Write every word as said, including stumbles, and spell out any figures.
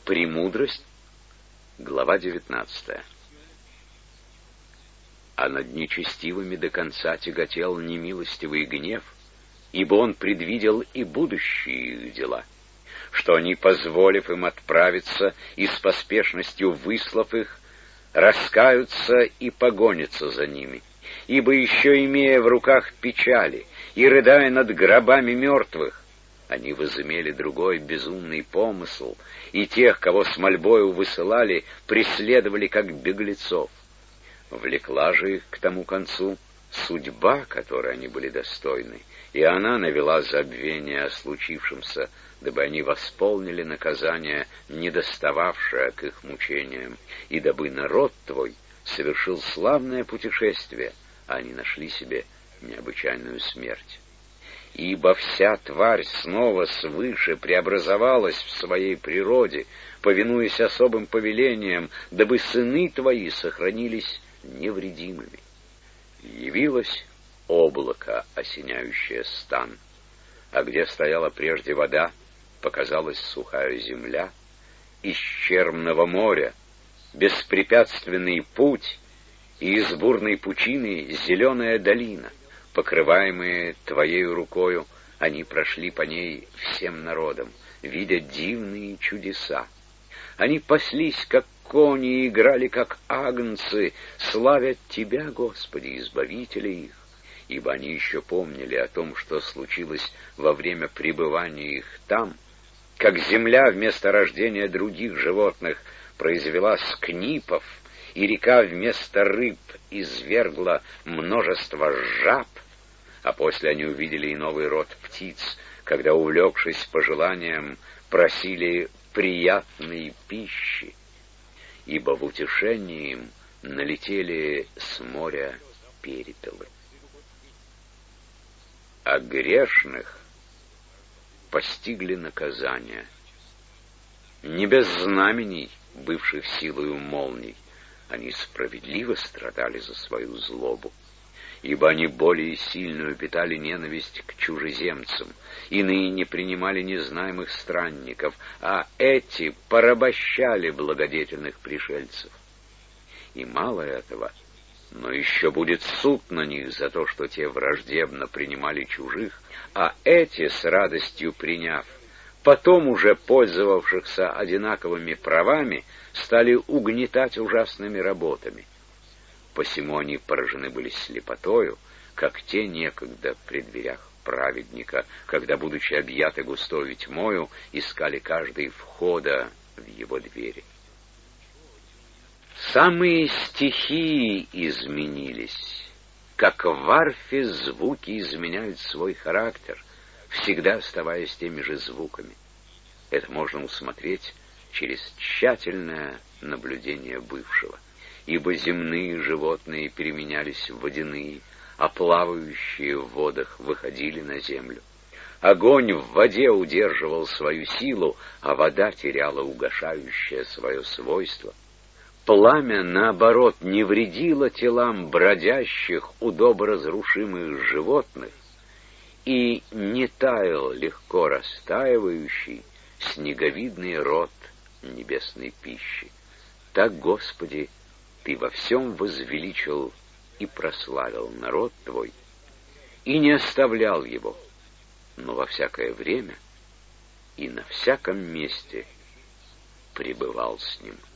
Премудрость. Глава девятнадцатая. А над нечестивыми до конца тяготел немилостивый гнев, ибо он предвидел и будущие их дела, что они, позволив им отправиться и с поспешностью выслав их, раскаются и погонятся за ними, ибо еще имея в руках печали и рыдая над гробами мертвых, они возымели другой безумный помысл, и тех, кого с мольбою высылали, преследовали как беглецов. Влекла же их к тому концу судьба, которой они были достойны, и она навела забвение о случившемся, дабы они восполнили наказание, недостававшее к их мучениям, и дабы народ твой совершил славное путешествие, а они нашли себе необычайную смерть. Ибо вся тварь снова свыше преобразовалась в своей природе, повинуясь особым повелениям, дабы сыны твои сохранились невредимыми. Явилось облако, осеняющее стан, а где стояла прежде вода, показалась сухая земля, из черного моря беспрепятственный путь, и из бурной пучины зеленая долина. Покрываемые твоею рукою, они прошли по ней всем народом, видя дивные чудеса. Они паслись, как кони, и играли, как агнцы, славят Тебя, Господи, Избавителя их, ибо они еще помнили о том, что случилось во время пребывания их там, как земля вместо рождения других животных произвела скнипов, и река вместо рыб извергла множество жаб, а после они увидели и новый род птиц, когда, увлекшись пожеланием, просили приятной пищи, ибо в утешении им налетели с моря перепелы. А грешных постигли наказания, не без знамений, бывших силою молний, они справедливо страдали за свою злобу, ибо они более сильную питали ненависть к чужеземцам, иные не принимали незнаемых странников, а эти порабощали благодетельных пришельцев. И мало этого, но еще будет суд на них за то, что те враждебно принимали чужих, а эти, с радостью приняв, потом уже пользовавшихся одинаковыми правами, стали угнетать ужасными работами. Посему они поражены были слепотою, как те некогда при дверях праведника, когда, будучи объяты густою тьмою, искали каждый входа в его двери. Самые стихии изменились, как в арфе звуки изменяют свой характер, всегда оставаясь теми же звуками. Это можно усмотреть через тщательное наблюдение бывшего, ибо земные животные переменялись в водяные, а плавающие в водах выходили на землю. Огонь в воде удерживал свою силу, а вода теряла угашающее свое свойство. Пламя, наоборот, не вредило телам бродящих, удобо разрушимых животных, и не таял легко растаивающий снеговидный род небесной пищи. Так, Господи, Ты во всем возвеличил и прославил народ Твой, и не оставлял его, но во всякое время и на всяком месте пребывал с ним.